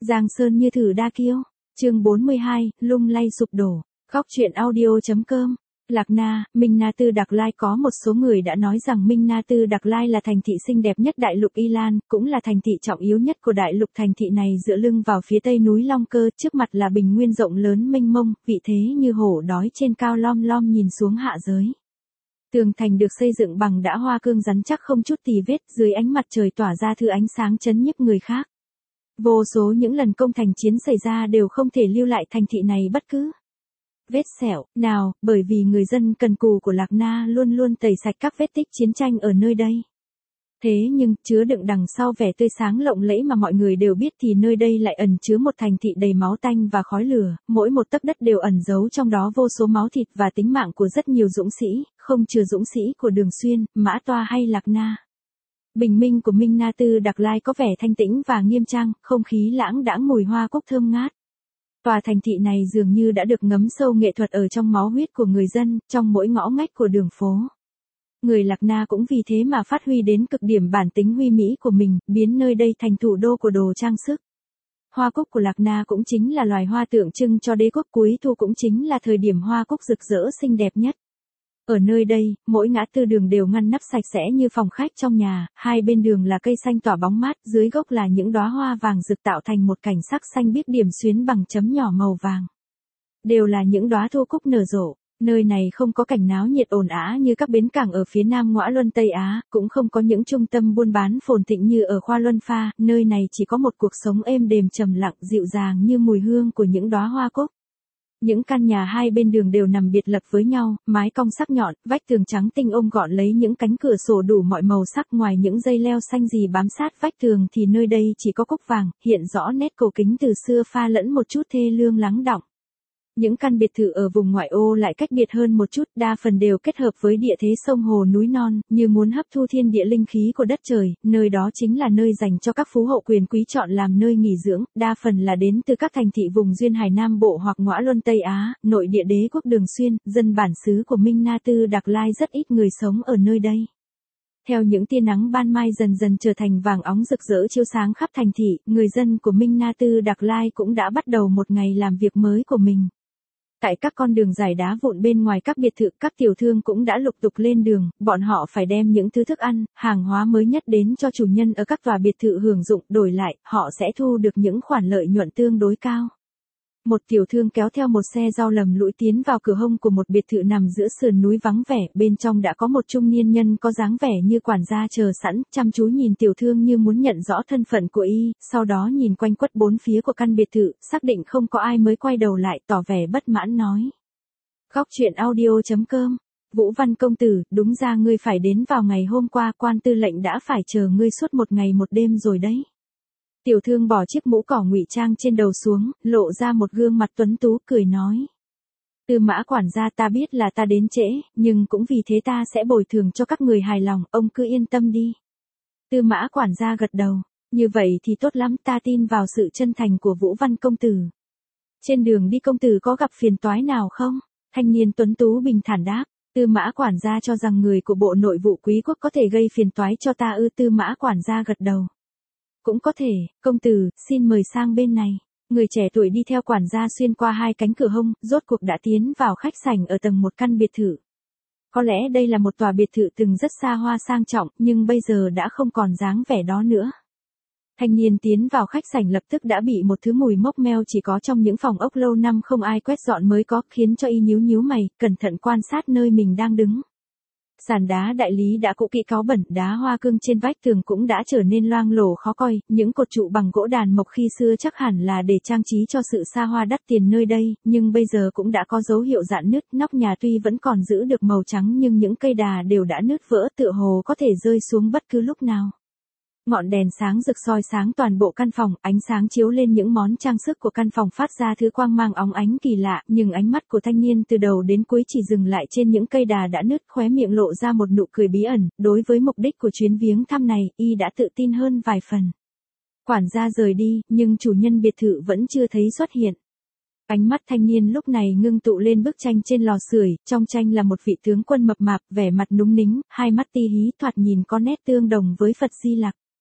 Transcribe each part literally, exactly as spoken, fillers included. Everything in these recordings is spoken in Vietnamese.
Giang Sơn như thử đa kiêu. Chương bốn mươi hai, lung lay sụp đổ. Góc truyện audio.com. Lạc Na, Minh Na Tư Đặc Lai. Có một số người đã nói rằng Minh Na Tư Đặc Lai là thành thị xinh đẹp nhất đại lục Y Lan, cũng là thành thị trọng yếu nhất của đại lục. Thành thị này dựa lưng vào phía tây núi Long Cơ, trước mặt là bình nguyên rộng lớn mênh mông, vị thế như hổ đói trên cao lom lom nhìn xuống hạ giới. Tường thành được xây dựng bằng đá hoa cương rắn chắc không chút tì vết, dưới ánh mặt trời tỏa ra thứ ánh sáng chấn nhức người khác. Vô số những lần công thành chiến xảy ra đều không thể lưu lại thành thị này bất cứ vết sẹo nào, bởi vì người dân cần cù của Lạc Na luôn luôn tẩy sạch các vết tích chiến tranh ở nơi đây. Thế nhưng, chứa đựng đằng sau vẻ tươi sáng lộng lẫy mà mọi người đều biết thì nơi đây lại ẩn chứa một thành thị đầy máu tanh và khói lửa, mỗi một tấc đất đều ẩn giấu trong đó vô số máu thịt và tính mạng của rất nhiều dũng sĩ, không trừ dũng sĩ của Đường Xuyên, Mã Toa hay Lạc Na. Bình minh của Minh Na Tư Đặc Lai có vẻ thanh tĩnh và nghiêm trang, không khí lãng đãng mùi hoa cúc thơm ngát. Tòa thành thị này dường như đã được ngấm sâu nghệ thuật ở trong máu huyết của người dân, trong mỗi ngõ ngách của đường phố. Người Lạc Na cũng vì thế mà phát huy đến cực điểm bản tính huy mỹ của mình, biến nơi đây thành thủ đô của đồ trang sức. Hoa cúc của Lạc Na cũng chính là loài hoa tượng trưng cho đế quốc cuối thu, cũng chính là thời điểm hoa cúc rực rỡ xinh đẹp nhất. Ở nơi đây, mỗi ngã tư đường đều ngăn nắp sạch sẽ như phòng khách trong nhà, hai bên đường là cây xanh tỏa bóng mát, dưới gốc là những đóa hoa vàng rực tạo thành một cảnh sắc xanh biếc điểm xuyến bằng chấm nhỏ màu vàng. Đều là những đóa thu cúc nở rộ. Nơi này không có cảnh náo nhiệt ồn ào như các bến cảng ở phía Nam Ngõa Luân Tây Á, cũng không có những trung tâm buôn bán phồn thịnh như ở Khoa Luân Pha, nơi này chỉ có một cuộc sống êm đềm trầm lặng dịu dàng như mùi hương của những đóa hoa cúc. Những căn nhà hai bên đường đều nằm biệt lập với nhau, mái cong sắc nhọn, vách tường trắng tinh ôm gọn lấy những cánh cửa sổ đủ mọi màu sắc, ngoài những dây leo xanh rì bám sát vách tường thì nơi đây chỉ có cúc vàng, hiện rõ nét cổ kính từ xưa pha lẫn một chút thê lương lắng đọng. Những căn biệt thự ở vùng ngoại ô lại cách biệt hơn một chút, đa phần đều kết hợp với địa thế sông hồ núi non, như muốn hấp thu thiên địa linh khí của đất trời, nơi đó chính là nơi dành cho các phú hậu quyền quý chọn làm nơi nghỉ dưỡng, đa phần là đến từ các thành thị vùng duyên hải Nam Bộ hoặc Ngõa Luân Tây Á, nội địa đế quốc Đường Xuyên, dân bản xứ của Minh Na Tư Đặc Lai rất ít người sống ở nơi đây. Theo những tia nắng ban mai dần dần trở thành vàng óng rực rỡ chiếu sáng khắp thành thị, người dân của Minh Na Tư Đặc Lai cũng đã bắt đầu một ngày làm việc mới của mình. Tại các con đường dài đá vụn bên ngoài các biệt thự, các tiểu thương cũng đã lục tục lên đường, bọn họ phải đem những thứ thức ăn, hàng hóa mới nhất đến cho chủ nhân ở các tòa biệt thự hưởng dụng, đổi lại, họ sẽ thu được những khoản lợi nhuận tương đối cao. Một tiểu thương kéo theo một xe rau lầm lũi tiến vào cửa hông của một biệt thự nằm giữa sườn núi vắng vẻ, bên trong đã có một trung niên nhân có dáng vẻ như quản gia chờ sẵn, chăm chú nhìn tiểu thương như muốn nhận rõ thân phận của y, sau đó nhìn quanh quất bốn phía của căn biệt thự, xác định không có ai mới quay đầu lại, tỏ vẻ bất mãn nói. Góc truyện audio.com. Vũ Văn công tử, đúng ra ngươi phải đến vào ngày hôm qua, quan tư lệnh đã phải chờ ngươi suốt một ngày một đêm rồi đấy. Tiểu thương bỏ chiếc mũ cỏ ngụy trang trên đầu xuống, lộ ra một gương mặt tuấn tú, cười nói. Tư Mã quản gia, ta biết là ta đến trễ, nhưng cũng vì thế ta sẽ bồi thường cho các người hài lòng, ông cứ yên tâm đi. Tư Mã quản gia gật đầu, như vậy thì tốt lắm, ta tin vào sự chân thành của Vũ Văn công tử. Trên đường đi công tử có gặp phiền toái nào không? Thanh niên tuấn tú bình thản đáp. Tư Mã quản gia cho rằng người của Bộ Nội vụ Quý quốc có thể gây phiền toái cho ta ư? Tư Mã quản gia gật đầu. Cũng có thể, công tử, xin mời sang bên này. Người trẻ tuổi đi theo quản gia xuyên qua hai cánh cửa hông, rốt cuộc đã tiến vào khách sảnh ở tầng một căn biệt thự. Có lẽ đây là một tòa biệt thự từng rất xa hoa sang trọng, nhưng bây giờ đã không còn dáng vẻ đó nữa. Thanh niên tiến vào khách sảnh lập tức đã bị một thứ mùi mốc meo chỉ có trong những phòng ốc lâu năm không ai quét dọn mới có, khiến cho y nhíu nhíu mày, cẩn thận quan sát nơi mình đang đứng. Sàn đá đại lý đã cũ kỹ cáu bẩn, đá hoa cương trên vách tường cũng đã trở nên loang lổ khó coi, những cột trụ bằng gỗ đàn mộc khi xưa chắc hẳn là để trang trí cho sự xa hoa đắt tiền nơi đây, nhưng bây giờ cũng đã có dấu hiệu rạn nứt, nóc nhà tuy vẫn còn giữ được màu trắng nhưng những cây đà đều đã nứt vỡ, tựa hồ có thể rơi xuống bất cứ lúc nào. Ngọn đèn sáng rực soi sáng toàn bộ căn phòng, ánh sáng chiếu lên những món trang sức của căn phòng phát ra thứ quang mang óng ánh kỳ lạ, nhưng ánh mắt của thanh niên từ đầu đến cuối chỉ dừng lại trên những cây đà đã nứt, khóe miệng lộ ra một nụ cười bí ẩn, đối với mục đích của chuyến viếng thăm này, y đã tự tin hơn vài phần. Quản gia rời đi, nhưng chủ nhân biệt thự vẫn chưa thấy xuất hiện. Ánh mắt thanh niên lúc này ngưng tụ lên bức tranh trên lò sưởi, trong tranh là một vị tướng quân mập mạp, vẻ mặt núng nính, hai mắt ti hí thoạt nhìn có nét tương đồng với Phật Di Lặc.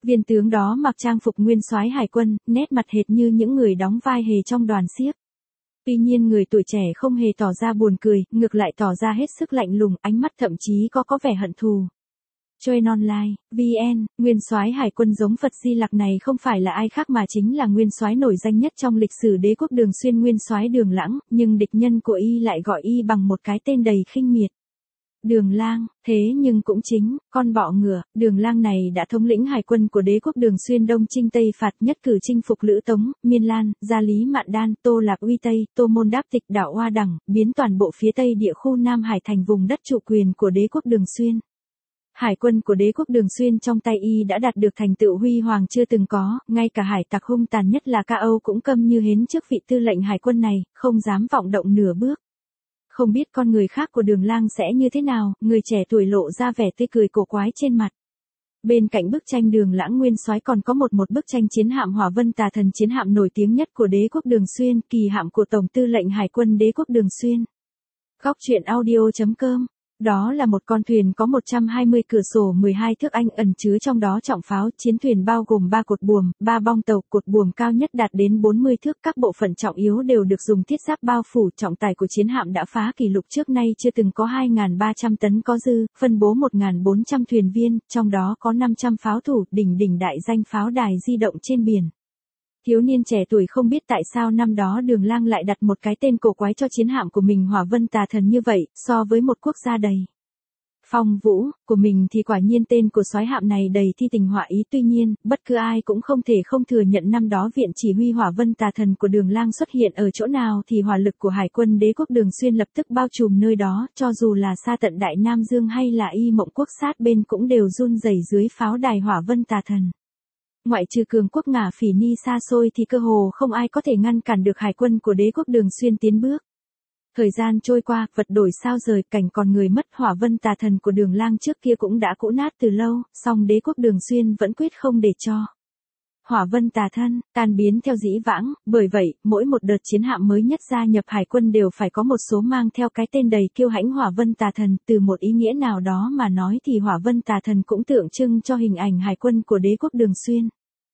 Viên tướng đó mặc trang phục nguyên soái hải quân, nét mặt hệt như những người đóng vai hề trong đoàn xiếc. Tuy nhiên người tuổi trẻ không hề tỏ ra buồn cười, ngược lại tỏ ra hết sức lạnh lùng, ánh mắt thậm chí có có vẻ hận thù. Choice Online, vê en, nguyên soái hải quân giống Phật Di Lặc này không phải là ai khác mà chính là nguyên soái nổi danh nhất trong lịch sử đế quốc Đường Xuyên, nguyên soái Đường Lãng, nhưng địch nhân của y lại gọi y bằng một cái tên đầy khinh miệt. Đường Lang, thế nhưng cũng chính, con bọ ngựa, Đường Lang này đã thống lĩnh hải quân của đế quốc Đường Xuyên Đông Chinh Tây Phạt, nhất cử chinh phục Lữ Tống, Miên Lan, Gia Lý Mạn Đan, Tô Lạc Uy Tây, Tô Môn Đáp Tịch, đảo Hoa Đẳng, biến toàn bộ phía tây địa khu Nam Hải thành vùng đất chủ quyền của đế quốc Đường Xuyên. Hải quân của đế quốc Đường Xuyên trong tay y đã đạt được thành tựu huy hoàng chưa từng có, ngay cả hải tặc hung tàn nhất là Ca Âu cũng câm như hến trước vị tư lệnh hải quân này, không dám vọng động nửa bước. Không biết con người khác của Đường Lang sẽ như thế nào, người trẻ tuổi lộ ra vẻ tươi cười cổ quái trên mặt. Bên cạnh bức tranh Đường Lãng nguyên soái còn có một một bức tranh chiến hạm Hỏa Vân Tà Thần, chiến hạm nổi tiếng nhất của đế quốc Đường Xuyên, kỳ hạm của Tổng tư lệnh Hải quân đế quốc Đường Xuyên. Góc truyện audio chấm com. Đó là một con thuyền có một trăm hai mươi cửa sổ mười hai thước Anh, ẩn chứa trong đó trọng pháo. Chiến thuyền bao gồm ba cột buồm, ba bong tàu, cột buồm cao nhất đạt đến bốn mươi thước, các bộ phận trọng yếu đều được dùng thiết giáp bao phủ. Trọng tải của chiến hạm đã phá kỷ lục trước nay chưa từng có hai nghìn ba trăm tấn có dư, phân bố một nghìn bốn trăm thuyền viên, trong đó có năm trăm pháo thủ, đỉnh đỉnh đại danh pháo đài di động trên biển. Thiếu niên trẻ tuổi không biết tại sao năm đó Đường Lang lại đặt một cái tên cổ quái cho chiến hạm của mình Hỏa Vân Tà Thần như vậy, so với một quốc gia đầy phong vũ của mình thì quả nhiên tên của soái hạm này đầy thi tình họa ý. Tuy nhiên, bất cứ ai cũng không thể không thừa nhận năm đó viện chỉ huy Hỏa Vân Tà Thần của Đường Lang xuất hiện ở chỗ nào thì hỏa lực của hải quân đế quốc Đường Xuyên lập tức bao trùm nơi đó, cho dù là xa tận Đại Nam Dương hay là Y Mộng Quốc sát bên cũng đều run rẩy dưới pháo đài Hỏa Vân Tà Thần. Ngoại trừ cường quốc Ngả Phỉ Ni xa xôi thì cơ hồ không ai có thể ngăn cản được hải quân của đế quốc Đường Xuyên tiến bước. Thời gian trôi qua, vật đổi sao rời, cảnh còn người mất. Hỏa Vân Tà Thần của Đường Lang trước kia cũng đã cũ nát từ lâu, song đế quốc Đường Xuyên vẫn quyết không để cho Hỏa Vân Tà Thân tan biến theo dĩ vãng. Bởi vậy, mỗi một đợt chiến hạm mới nhất gia nhập hải quân đều phải có một số mang theo cái tên đầy kiêu hãnh Hỏa Vân Tà Thần. Từ một ý nghĩa nào đó mà nói thì Hỏa Vân Tà Thần cũng tượng trưng cho hình ảnh hải quân của đế quốc Đường Xuyên.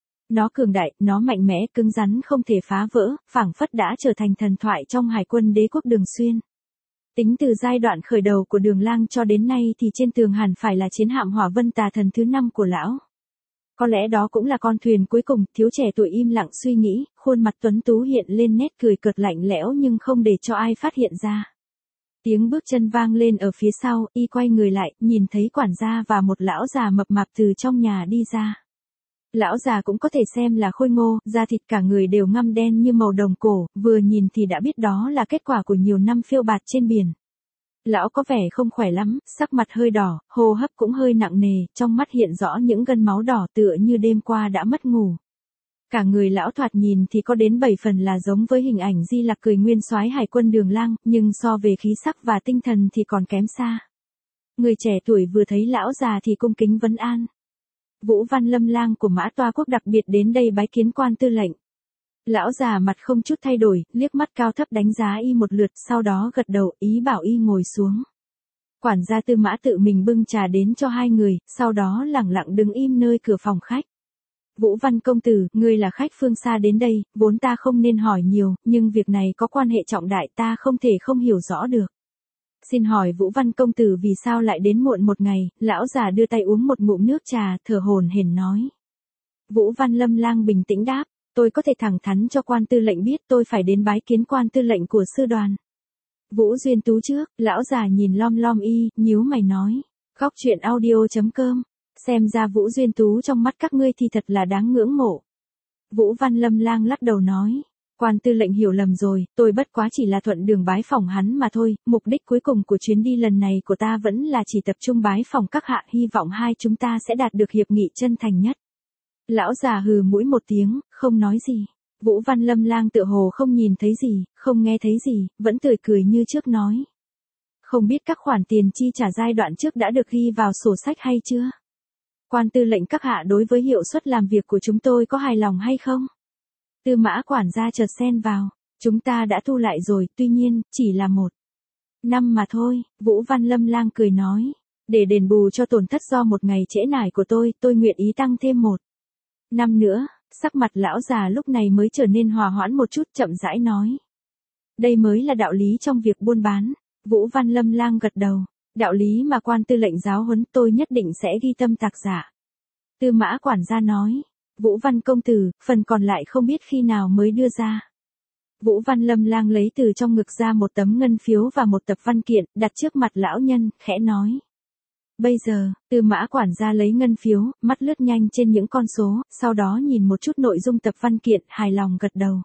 Nó cường đại, nó mạnh mẽ, cứng rắn không thể phá vỡ, phảng phất đã trở thành thần thoại trong hải quân đế quốc Đường Xuyên. Tính từ giai đoạn khởi đầu của Đường Lang cho đến nay thì trên tường hẳn phải là chiến hạm Hỏa Vân Tà Thần thứ năm của lão. Có lẽ đó cũng là con thuyền cuối cùng. Thiếu trẻ tuổi im lặng suy nghĩ, khuôn mặt tuấn tú hiện lên nét cười cợt lạnh lẽo nhưng không để cho ai phát hiện ra. Tiếng bước chân vang lên ở phía sau, y quay người lại, nhìn thấy quản gia và một lão già mập mạp từ trong nhà đi ra. Lão già cũng có thể xem là khôi ngô, da thịt cả người đều ngăm đen như màu đồng cổ, vừa nhìn thì đã biết đó là kết quả của nhiều năm phiêu bạt trên biển. Lão có vẻ không khỏe lắm, sắc mặt hơi đỏ, hô hấp cũng hơi nặng nề, trong mắt hiện rõ những gân máu đỏ tựa như đêm qua đã mất ngủ. Cả người lão thoạt nhìn thì có đến bảy phần là giống với hình ảnh Di Lặc cười nguyên soái hải quân Đường Lang, nhưng so về khí sắc và tinh thần thì còn kém xa. Người trẻ tuổi vừa thấy lão già thì cung kính vấn an. Vũ Văn Lâm Lang của Mã Toa Quốc đặc biệt đến đây bái kiến quan tư lệnh. Lão già mặt không chút thay đổi, liếc mắt cao thấp đánh giá y một lượt, sau đó gật đầu ý bảo y ngồi xuống. Quản gia Tư Mã tự mình bưng trà đến cho hai người, sau đó lẳng lặng đứng im nơi cửa phòng khách. Vũ Văn công tử, ngươi là khách phương xa đến đây, vốn ta không nên hỏi nhiều, nhưng việc này có quan hệ trọng đại, ta không thể không hiểu rõ được. Xin hỏi Vũ Văn công tử vì sao lại đến muộn một ngày? Lão già đưa tay uống một ngụm nước trà, thở hổn hển nói. Vũ Văn Lâm Lang bình tĩnh đáp, tôi có thể thẳng thắn cho quan tư lệnh biết tôi phải đến bái kiến quan tư lệnh của sư đoàn. Vũ Duyên Tú trước, lão già nhìn lom lom y, nhíu mày nói. Góc truyện audio chấm com, xem ra Vũ Duyên Tú trong mắt các ngươi thì thật là đáng ngưỡng mộ. Vũ Văn Lâm Lang lắc đầu nói. Quan tư lệnh hiểu lầm rồi, tôi bất quá chỉ là thuận đường bái phỏng hắn mà thôi, mục đích cuối cùng của chuyến đi lần này của ta vẫn là chỉ tập trung bái phỏng các hạ, hy vọng hai chúng ta sẽ đạt được hiệp nghị chân thành nhất. Lão già hừ mũi một tiếng, không nói gì. Vũ Văn Lâm Lang tựa hồ không nhìn thấy gì, không nghe thấy gì, vẫn tươi cười như trước nói. Không biết các khoản tiền chi trả giai đoạn trước đã được ghi vào sổ sách hay chưa? Quan tư lệnh các hạ đối với hiệu suất làm việc của chúng tôi có hài lòng hay không? Tư Mã quản gia chợt xen vào, chúng ta đã thu lại rồi, tuy nhiên, chỉ là một năm mà thôi. Vũ Văn Lâm Lang cười nói, để đền bù cho tổn thất do một ngày trễ nải của tôi, tôi nguyện ý tăng thêm một Năm nữa, sắc mặt lão già lúc này mới trở nên hòa hoãn một chút, chậm rãi nói. Đây mới là đạo lý trong việc buôn bán. Vũ Văn Lâm Lang gật đầu. Đạo lý mà quan tư lệnh giáo huấn tôi nhất định sẽ ghi tâm tạc dạ. Tư Mã quản gia nói. Vũ Văn công tử, phần còn lại không biết khi nào mới đưa ra. Vũ Văn Lâm Lang lấy từ trong ngực ra một tấm ngân phiếu và một tập văn kiện, đặt trước mặt lão nhân, khẽ nói. Bây giờ, Tư Mã quản gia lấy ngân phiếu, mắt lướt nhanh trên những con số, sau đó nhìn một chút nội dung tập văn kiện, hài lòng gật đầu.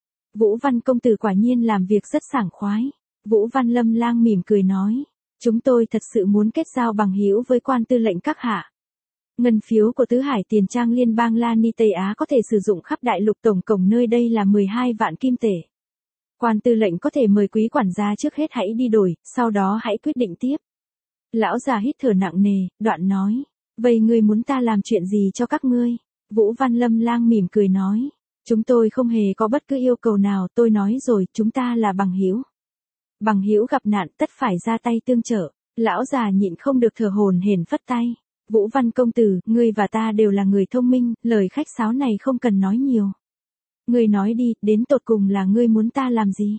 Vũ Văn công tử quả nhiên làm việc rất sảng khoái. Vũ Văn Lâm Lang mỉm cười nói. Chúng tôi thật sự muốn kết giao bằng hữu với quan tư lệnh các hạ. Ngân phiếu của Tứ Hải Tiền Trang Liên bang Lani Tây Á có thể sử dụng khắp đại lục, tổng cộng nơi đây là mười hai vạn kim tệ. Quan tư lệnh có thể mời quý quản gia trước hết hãy đi đổi, sau đó hãy quyết định tiếp. Lão già hít thở nặng nề, đoạn nói. Vậy ngươi muốn ta làm chuyện gì cho các ngươi? Vũ Văn Lâm Lang mỉm cười nói. Chúng tôi không hề có bất cứ yêu cầu nào, tôi nói rồi, chúng ta là bằng hữu. Bằng hữu gặp nạn tất phải ra tay tương trợ. Lão già nhịn không được thở hổn hển phất tay. Vũ Văn công tử, ngươi và ta đều là người thông minh, lời khách sáo này không cần nói nhiều. Ngươi nói đi, đến tột cùng là ngươi muốn ta làm gì?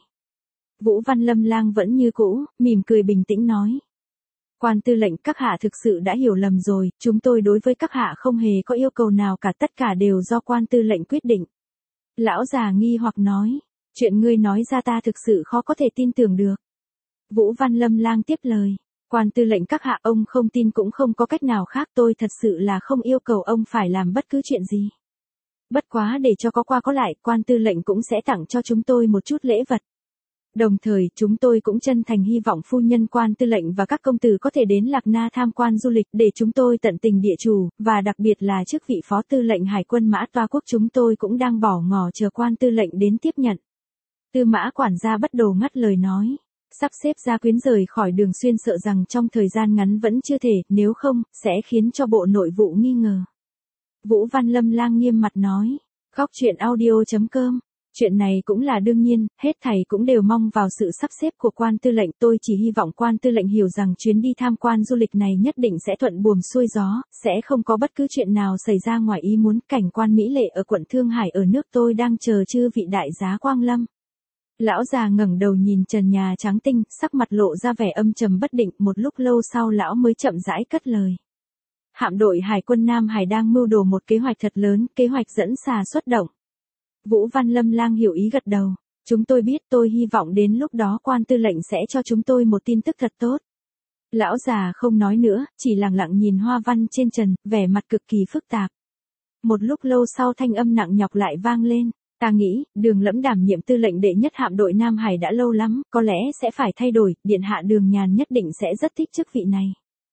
Vũ Văn Lâm Lang vẫn như cũ, mỉm cười bình tĩnh nói. Quan tư lệnh, các hạ thực sự đã hiểu lầm rồi, chúng tôi đối với các hạ không hề có yêu cầu nào cả, tất cả đều do quan tư lệnh quyết định. Lão già nghi hoặc nói, chuyện ngươi nói ra ta thực sự khó có thể tin tưởng được. Vũ Văn Lâm Lang tiếp lời, quan tư lệnh các hạ, ông không tin cũng không có cách nào khác, tôi thật sự là không yêu cầu ông phải làm bất cứ chuyện gì. Bất quá để cho có qua có lại, quan tư lệnh cũng sẽ tặng cho chúng tôi một chút lễ vật. Đồng thời, chúng tôi cũng chân thành hy vọng phu nhân quan tư lệnh và các công tử có thể đến Lạc Na tham quan du lịch để chúng tôi tận tình địa chủ, và đặc biệt là chức vị phó tư lệnh Hải quân Mã Toa Quốc chúng tôi cũng đang bỏ ngỏ chờ quan tư lệnh đến tiếp nhận. Tư Mã quản gia bất đồ ngắt lời nói. Sắp xếp gia quyến rời khỏi Đường Xuyên sợ rằng trong thời gian ngắn vẫn chưa thể, nếu không, sẽ khiến cho Bộ Nội vụ nghi ngờ. Vũ Văn Lâm Lang nghiêm mặt nói. Góc truyện audio chấm com. Chuyện này cũng là đương nhiên, hết thảy cũng đều mong vào sự sắp xếp của quan tư lệnh, tôi chỉ hy vọng quan tư lệnh hiểu rằng chuyến đi tham quan du lịch này nhất định sẽ thuận buồm xuôi gió, sẽ không có bất cứ chuyện nào xảy ra ngoài ý muốn. Cảnh quan mỹ lệ ở quận Thương Hải ở nước tôi đang chờ chư vị đại giá quang lâm. Lão già ngẩng đầu nhìn trần nhà trắng tinh, sắc mặt lộ ra vẻ âm trầm bất định, một lúc lâu sau lão mới chậm rãi cất lời. Hạm đội Hải quân Nam Hải đang mưu đồ một kế hoạch thật lớn, kế hoạch dẫn xà xuất động. Vũ Văn Lâm Lang hiểu ý gật đầu. Chúng tôi biết, tôi hy vọng đến lúc đó quan tư lệnh sẽ cho chúng tôi một tin tức thật tốt. Lão già không nói nữa, chỉ lặng lặng nhìn hoa văn trên trần, vẻ mặt cực kỳ phức tạp. Một lúc lâu sau thanh âm nặng nhọc lại vang lên. Ta nghĩ, Đường Lẫm đảm nhiệm tư lệnh đệ nhất hạm đội Nam Hải đã lâu lắm, có lẽ sẽ phải thay đổi, điện hạ Đường Nhàn nhất định sẽ rất thích chức vị này.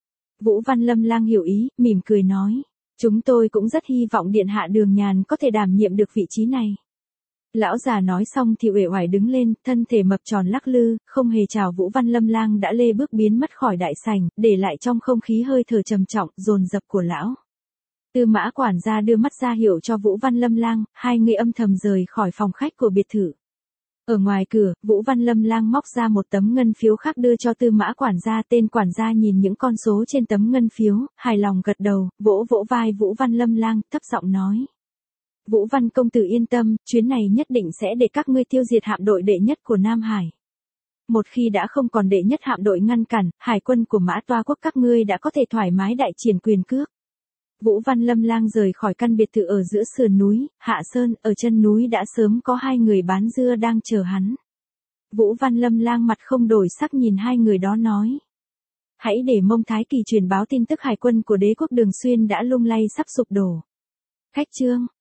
Vũ Văn Lâm Lang hiểu ý, mỉm cười nói. Chúng tôi cũng rất hy vọng điện hạ Đường Nhàn có thể đảm nhiệm được vị trí này. Lão già nói xong thì uể oải đứng lên, thân thể mập tròn lắc lư, không hề chào Vũ Văn Lâm Lang đã lê bước biến mất khỏi đại sảnh, để lại trong không khí hơi thở trầm trọng, dồn dập của lão. Tư Mã quản gia đưa mắt ra hiệu cho Vũ Văn Lâm Lang, hai người âm thầm rời khỏi phòng khách của biệt thự. Ở ngoài cửa, Vũ Văn Lâm Lang móc ra một tấm ngân phiếu khác đưa cho Tư Mã quản gia, tên quản gia nhìn những con số trên tấm ngân phiếu, hài lòng gật đầu, vỗ vỗ vai Vũ Văn Lâm Lang, thấp giọng nói. Vũ Văn công tử yên tâm, chuyến này nhất định sẽ để các ngươi tiêu diệt hạm đội đệ nhất của Nam Hải. Một khi đã không còn đệ nhất hạm đội ngăn cản, hải quân của Mã Toa Quốc các ngươi đã có thể thoải mái đại triển quyền cước. Vũ Văn Lâm Lang rời khỏi căn biệt thự ở giữa sườn núi, Hạ Sơn, ở chân núi đã sớm có hai người bán dưa đang chờ hắn. Vũ Văn Lâm Lang mặt không đổi sắc nhìn hai người đó nói. Hãy để Mông Thái Kỳ truyền báo tin tức hải quân của đế quốc Đường Xuyên đã lung lay sắp sụp đổ. Khách trương.